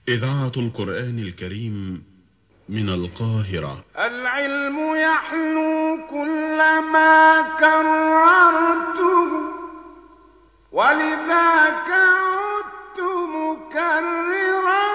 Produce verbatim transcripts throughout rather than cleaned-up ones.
إذاعة القرآن الكريم من القاهرة. العلم يحلو كلما كررته، ولذاك عدت مكررا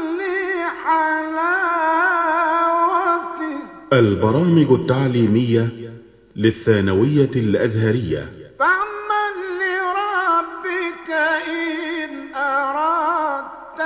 لحلاوته. البرامج التعليمية للثانوية الأزهرية. فاعمل لربك إن أردت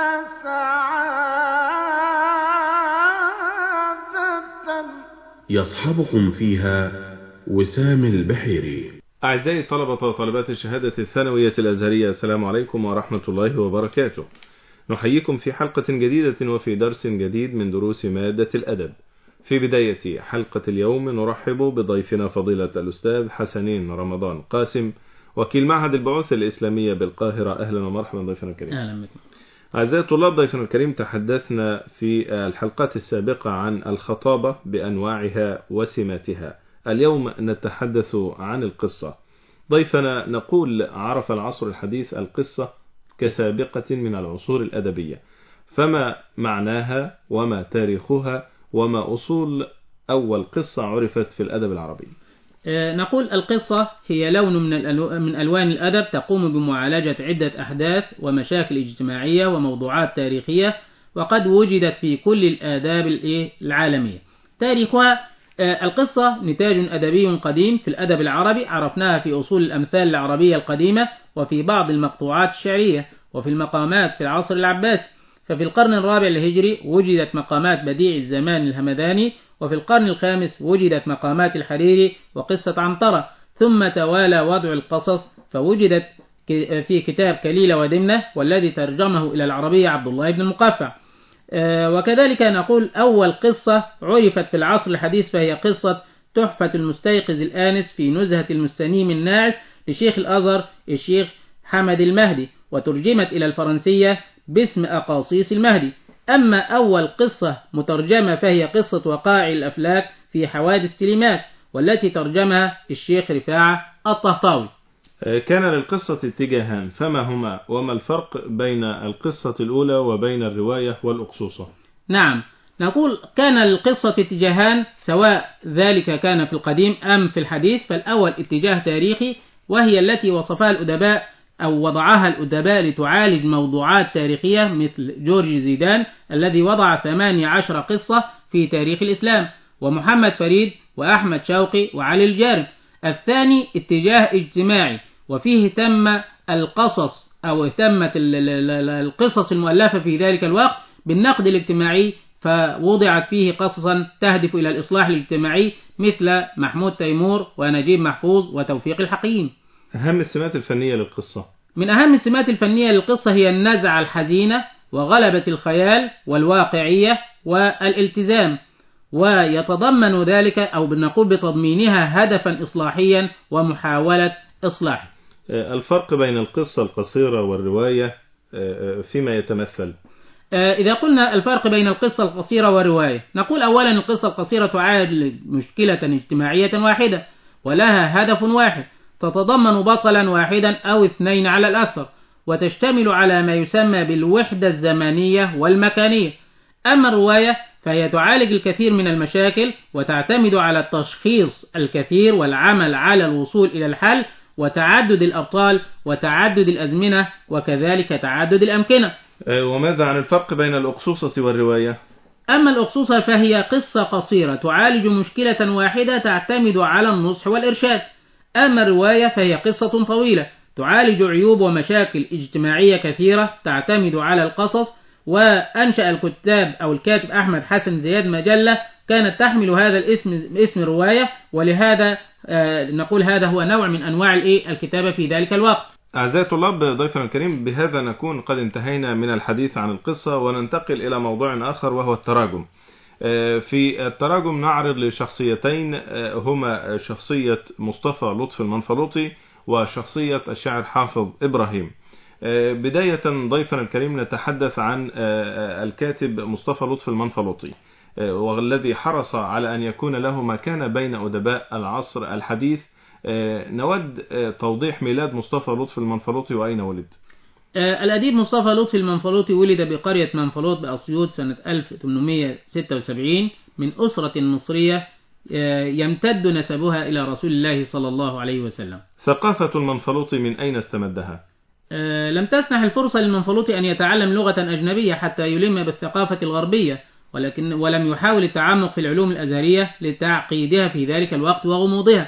سعادة. يصحبكم فيها وسام البحيري. أعزائي طلبة وطالبات الشهادة الثانوية الأزهرية، السلام عليكم ورحمة الله وبركاته. نحييكم في حلقة جديدة وفي درس جديد من دروس مادة الأدب. في بداية حلقة اليوم نرحب بضيفنا فضيلة الأستاذ حسنين رمضان قاسم، وكيل معهد البعوث الإسلامية بالقاهرة. أهلا ومرحبا ضيفنا الكريم. أهلا بكم. أعزائي الطلاب، ضيفنا الكريم تحدثنا في الحلقات السابقة عن الخطابة بأنواعها وسماتها. اليوم نتحدث عن القصة. ضيفنا نقول عرف العصر الحديث القصة كسابقة من العصور الأدبية، فما معناها وما تاريخها وما أصول أول قصة عرفت في الأدب العربي؟ نقول القصة هي لون من من ألوان الأدب تقوم بمعالجة عدة أحداث ومشاكل اجتماعية وموضوعات تاريخية، وقد وجدت في كل الآداب العالمية. تاريخها: القصة نتاج أدبي قديم في الأدب العربي، عرفناها في أصول الأمثال العربية القديمة وفي بعض المقطوعات الشعرية وفي المقامات في العصر العباسي. ففي القرن الرابع الهجري وجدت مقامات بديع الزمان الهمداني، وفي القرن الخامس وجدت مقامات الحريري وقصة عنترة، ثم توالى وضع القصص فوجدت في كتاب كليلة ودمنة، والذي ترجمه إلى العربية عبد الله بن المقفع. وكذلك نقول أول قصة عرفت في العصر الحديث فهي قصة تحفة المستيقظ الآنس في نزهة المستنيم الناعس لشيخ الأزهر الشيخ حمد المهدي، وترجمت إلى الفرنسية باسم أقاصيص المهدي. أما أول قصة مترجمة فهي قصة وقائع الأفلاك في حوادث تلمات، والتي ترجمها الشيخ رفاعة الطهطاوي. كان للقصة اتجاهان، فما هما وما الفرق بين القصة الأولى وبين الرواية والأقصوصة؟ نعم، نقول كان للقصة اتجاهان، سواء ذلك كان في القديم أم في الحديث. فالأول اتجاه تاريخي، وهي التي وصفها الأدباء أو وضعها الأدباء لتعالج موضوعات تاريخية، مثل جورج زيدان الذي وضع ثمانية عشر قصة في تاريخ الإسلام، ومحمد فريد وأحمد شوقي وعلي الجارب. الثاني اتجاه اجتماعي، وفيه تم القصص أو اهتمت القصص المؤلفة في ذلك الوقت بالنقد الاجتماعي، فوضعت فيه قصصا تهدف إلى الإصلاح الاجتماعي مثل محمود تيمور ونجيب محفوظ وتوفيق الحكيم. أهم السمات الفنية للقصة. من أهم السمات الفنية للقصة هي النزعة الحزينة وغلبة الخيال والواقعية والالتزام، ويتضمن ذلك أو بنقول بتضمينها هدفا إصلاحيا ومحاولة إصلاح. الفرق بين القصة القصيرة والرواية فيما يتمثل؟ إذا قلنا الفرق بين القصة القصيرة والرواية، نقول أولا القصة القصيرة تعالج مشكلة اجتماعية واحدة ولها هدف واحد، تتضمن بطلا واحدا أو اثنين على الأكثر، وتشتمل على ما يسمى بالوحدة الزمانية والمكانية. أما الرواية فهي تعالج الكثير من المشاكل، وتعتمد على التشخيص الكثير والعمل على الوصول إلى الحل، وتعدد الأبطال وتعدد الأزمنة وكذلك تعدد الأمكنة. وماذا عن الفرق بين الأقصوصة والرواية؟ أما الأقصوصة فهي قصة قصيرة تعالج مشكلة واحدة تعتمد على النصح والإرشاد. أما الرواية فهي قصة طويلة تعالج عيوب ومشاكل اجتماعية كثيرة تعتمد على القصص. وأنشأ الكتاب أو الكاتب أحمد حسن زياد مجلة كانت تحمل هذا الاسم اسم رواية، ولهذا نقول هذا هو نوع من أنواع الكتابة في ذلك الوقت. أعزائي الطلاب، ضيفنا الكريم، بهذا نكون قد انتهينا من الحديث عن القصة، وننتقل إلى موضوع آخر وهو التراجم. في التراجم نعرض لشخصيتين، هما شخصية مصطفى لطفي المنفلوطي وشخصية الشاعر حافظ إبراهيم. بداية ضيفنا الكريم نتحدث عن الكاتب مصطفى لطفي المنفلوطي، والذي حرص على أن يكون له مكانة بين أدباء العصر الحديث. نود توضيح ميلاد مصطفى لطفي المنفلوطي وأين ولد؟ الأديب مصطفى لطفي المنفلوطي ولد بقرية منفلوط بأسيوط سنة ألف وثمانمائة وستة وسبعين من أسرة مصرية يمتد نسبها إلى رسول الله صلى الله عليه وسلم. ثقافة المنفلوطي من أين استمدها؟ لم تسنح الفرصة للمنفلوطي أن يتعلم لغة أجنبية حتى يلم بالثقافة الغربية، ولكن ولم يحاول التعمق في العلوم الأزهرية لتعقيدها في ذلك الوقت وغموضها،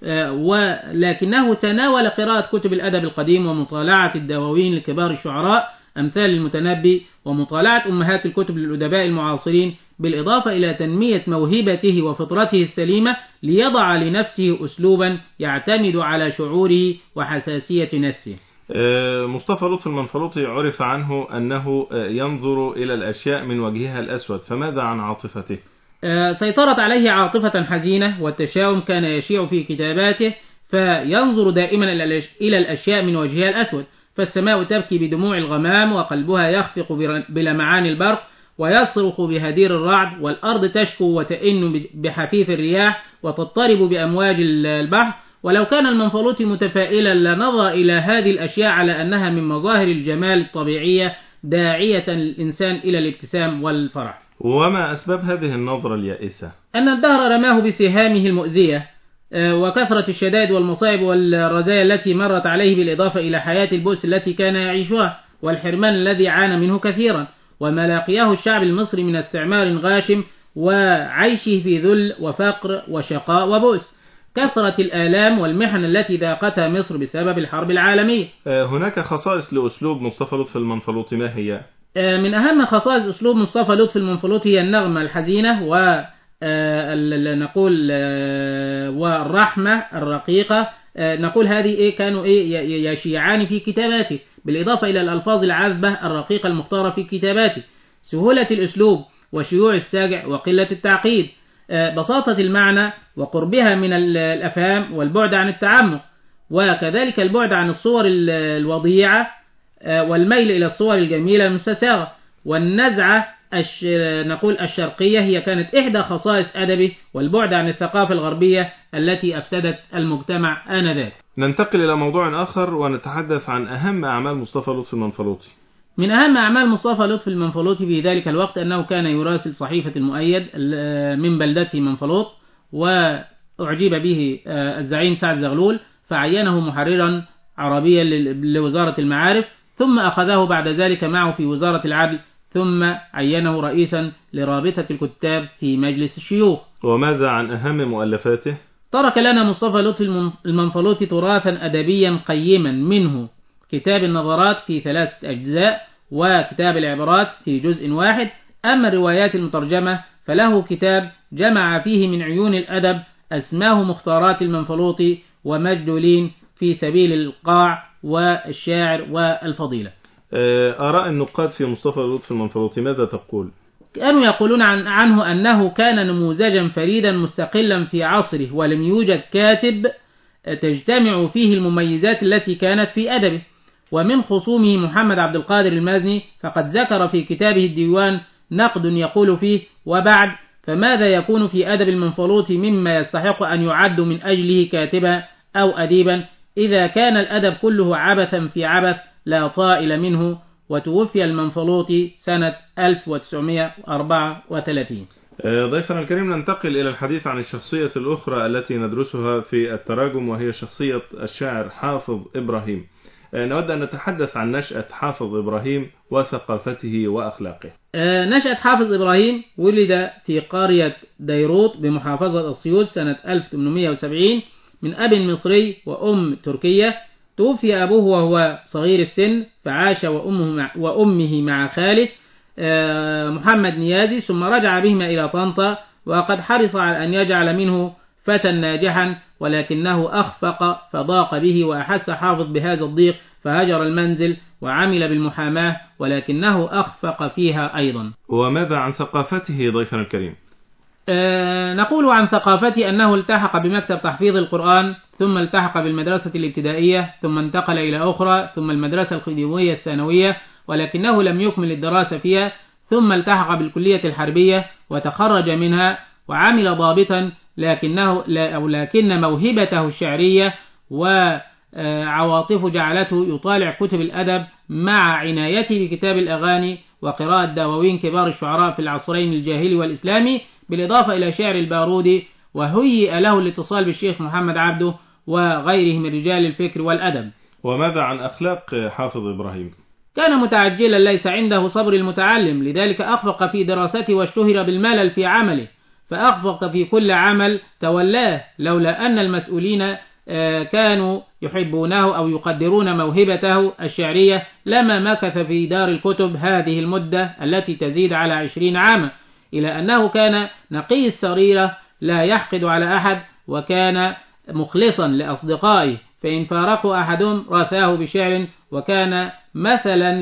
ولكنه تناول قراءة كتب الأدب القديم ومطالعة الدواوين لكبار الشعراء أمثال المتنبي ومطالعة أمهات الكتب للأدباء المعاصرين، بالإضافة إلى تنمية موهبته وفطرته السليمة ليضع لنفسه أسلوبا يعتمد على شعوره وحساسية نفسه. مصطفى لطفي المنفلوطي عرف عنه أنه ينظر إلى الأشياء من وجهها الأسود، فماذا عن عاطفته؟ سيطرت عليه عاطفة حزينة، والتشاؤم كان يشيع في كتاباته، فينظر دائما إلى الأشياء من وجهها الأسود، فالسماء تبكي بدموع الغمام وقلبها يخفق بلمعان البرق ويصرخ بهدير الرعد، والأرض تشكو وتئن بحفيف الرياح وتضطرب بأمواج البحر. ولو كان المنفلوطي متفائلا لنظر إلى هذه الأشياء على أنها من مظاهر الجمال الطبيعية داعية الإنسان إلى الابتسام والفرح. وما أسباب هذه النظرة اليائسة؟ أن الدهر رماه بسهامه المؤذية، وكثرة الشدائد والمصائب والرزايا التي مرت عليه، بالإضافة إلى حياة البؤس التي كان يعيشها والحرمان الذي عانى منه كثيرا، وما لاقياه الشعب المصري من استعمار غاشم وعيشه في ذل وفقر وشقاء وبؤس، كثرة الآلام والمحن التي ذاقتها مصر بسبب الحرب العالمية. هناك خصائص لأسلوب مصطفى لطفي المنفلوطي، ما هي؟ من أهم خصائص أسلوب مصطفى لطفي المنفلوطي هي النغمة الحزينة و نقول والرحمة الرقيقة. نقول هذه إيه كانوا إيه يشيعان في كتاباته، بالإضافة إلى الألفاظ العذبة الرقيقة المختارة في كتاباته، سهولة الأسلوب وشيوع الساجع وقلة التعقيد، بساطة المعنى وقربها من الأفهام والبعد عن التعمق، وكذلك البعد عن الصور الوضيعة والميل إلى الصور الجميلة المستساغة. والنزعة الش... نقول الشرقية هي كانت إحدى خصائص أدبه، والبعد عن الثقافة الغربية التي أفسدت المجتمع آنذاك. ننتقل إلى موضوع آخر ونتحدث عن أهم أعمال مصطفى لطفي المنفلوطي. من أهم أعمال مصطفى لطفي المنفلوطي في ذلك الوقت أنه كان يراسل صحيفة المؤيد من بلدته منفلوط، وأعجب به الزعيم سعد زغلول فعينه محررا عربيا لوزارة المعارف، ثم أخذه بعد ذلك معه في وزارة العدل، ثم عينه رئيسا لرابطة الكتاب في مجلس الشيوخ. وماذا عن أهم مؤلفاته؟ ترك لنا مصطفى لطفي المنفلوطي تراثا أدبيا قيما، منه كتاب النظرات في ثلاثة أجزاء، وكتاب العبارات في جزء واحد. أما الروايات المترجمة فله كتاب جمع فيه من عيون الأدب أسماه مختارات المنفلوطي ومجدولين في سبيل القاع والشاعر والفضيلة. آراء النقاد في مصطفى لطفي المنفلوطي ماذا تقول؟ كانوا يقولون عن عنه أنه كان نموذجا فريدا مستقلا في عصره، ولم يوجد كاتب تجتمع فيه المميزات التي كانت في أدبه. ومن خصومه محمد عبد القادر المازني فقد ذكر في كتابه الديوان نقد يقول فيه: وبعد فماذا يكون في أدب المنفلوطي مما يستحق أن يعد من أجله كاتبا أو أديبا، إذا كان الأدب كله عبثا في عبث لا طائل منه. وتوفي المنفلوطي سنة ألف وتسعمائة وأربعة وثلاثين. ضيفنا الكريم، ننتقل إلى الحديث عن الشخصية الأخرى التي ندرسها في التراجم، وهي شخصية الشاعر حافظ إبراهيم. نود أن نتحدث عن نشأة حافظ إبراهيم وثقافته وأخلاقه. نشأة حافظ إبراهيم ولد في قرية ديروت بمحافظة أسيوط سنة ألف وثمانمائة وسبعين من أب مصري وأم تركية. توفي أبوه وهو صغير السن، فعاش وأمه مع, وأمه مع خاله محمد نيازي، ثم رجع بهما إلى طنطا، وقد حرص على أن يجعل منه فتى ناجحا، ولكنه أخفق فضاق به، وأحس حافظ بهذا الضيق فهجر المنزل وعمل بالمحاماة، ولكنه أخفق فيها أيضا. وماذا عن ثقافته ضيفنا الكريم؟ أه نقول عن ثقافته أنه التحق بمكتب تحفيظ القرآن، ثم التحق بالمدرسة الابتدائية، ثم انتقل إلى أخرى، ثم المدرسة الخديوية الثانوية، ولكنه لم يكمل الدراسة فيها، ثم التحق بالكلية الحربية وتخرج منها وعمل ضابطا، لكنه لا أو لكن موهبته الشعرية و عواطفه جعلته يطالع كتب الأدب مع عنايته بكتاب الأغاني وقراءة دواوين كبار الشعراء في العصرين الجاهلي والإسلامي، بالإضافة إلى شعر البارودي، وهيئ له الاتصال بالشيخ محمد عبده وغيره من رجال الفكر والأدب. وماذا عن أخلاق حافظ إبراهيم؟ كان متعجلا ليس عنده صبر المتعلم، لذلك أخفق في دراسته واشتهر بالملل في عمله، فأخفق في كل عمل تولاه، لولا أن المسؤولين كانوا يحبونه أو يقدرون موهبته الشعرية لما مكث في دار الكتب هذه المدة التي تزيد على عشرين عاما، إلى أنه كان نقي السريرة لا يحقد على أحد، وكان مخلصا لأصدقائه، فإن فارقوا أحدهم رثاه بشعر، وكان مثلا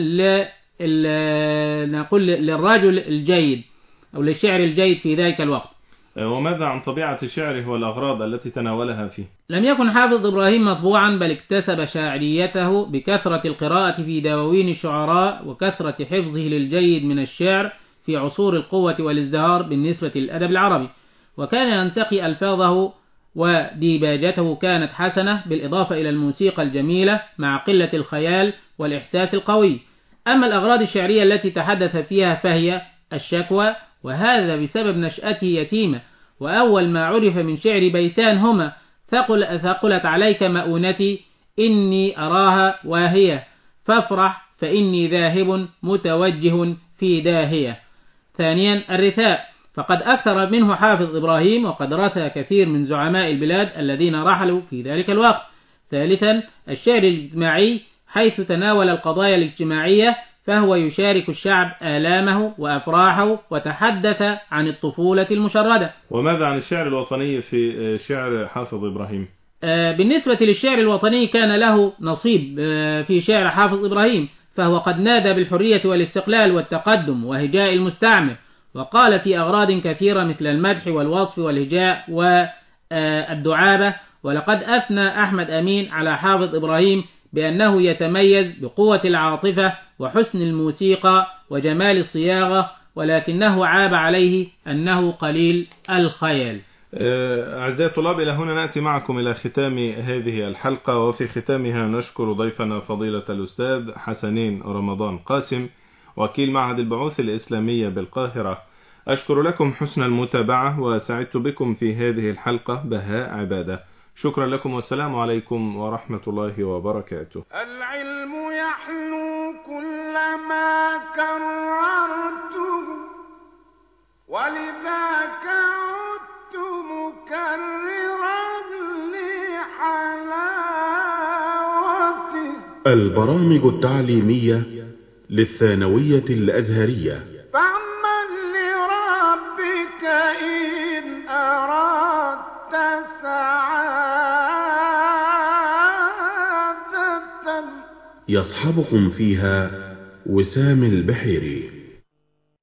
نقول للرجل الجيد أو للشعر الجيد في ذلك الوقت. وماذا عن طبيعة شعره والأغراض التي تناولها فيه؟ لم يكن حافظ إبراهيم مطبوعا، بل اكتسب شاعريته بكثرة القراءة في دواوين الشعراء وكثرة حفظه للجيد من الشعر في عصور القوة والازدهار بالنسبة للأدب العربي، وكان ينتقي ألفاظه وديباجته كانت حسنة، بالإضافة إلى الموسيقى الجميلة مع قلة الخيال والإحساس القوي. أما الأغراض الشعرية التي تحدث فيها فهي الشكوى، وهذا بسبب نشأته يتيمة، وأول ما عرف من شعر بيتان هما: ثقل ثقلت عليك مؤونتي إني أراها واهية، فافرح فإني ذاهب متوجه في داهية. ثانيا الرثاء، فقد أكثر منه حافظ إبراهيم، وقد رثى كثير من زعماء البلاد الذين رحلوا في ذلك الوقت. ثالثا الشعر الاجتماعي، حيث تناول القضايا الاجتماعية، فهو يشارك الشعب آلامه وأفراحه، وتحدث عن الطفولة المشردة. وماذا عن الشعر الوطني في شعر حافظ إبراهيم؟ بالنسبة للشعر الوطني كان له نصيب في شعر حافظ إبراهيم، فهو قد نادى بالحرية والاستقلال والتقدم وهجاء المستعمر، وقال في أغراض كثيرة مثل المدح والوصف والهجاء والدعابة. ولقد أثنى أحمد أمين على حافظ إبراهيم بأنه يتميز بقوة العاطفة وحسن الموسيقى وجمال الصياغة، ولكنه عاب عليه أنه قليل الخيال. أعزائي الطلاب، إلى هنا نأتي معكم إلى ختام هذه الحلقة، وفي ختامها نشكر ضيفنا فضيلة الأستاذ حسنين رمضان قاسم، وكيل معهد البعوث الإسلامية بالقاهرة. أشكر لكم حسن المتابعة، وسعدت بكم في هذه الحلقة بهاء عبادة. شكرا لكم، والسلام عليكم ورحمة الله وبركاته. العلم يحلو كلما كررته، ولذاك عدت مكررا لحلاوته. البرامج التعليمية للثانوية الأزهرية. فاعمل لربك إن أردت سعادة. يصحبكم فيها وسام البحيري.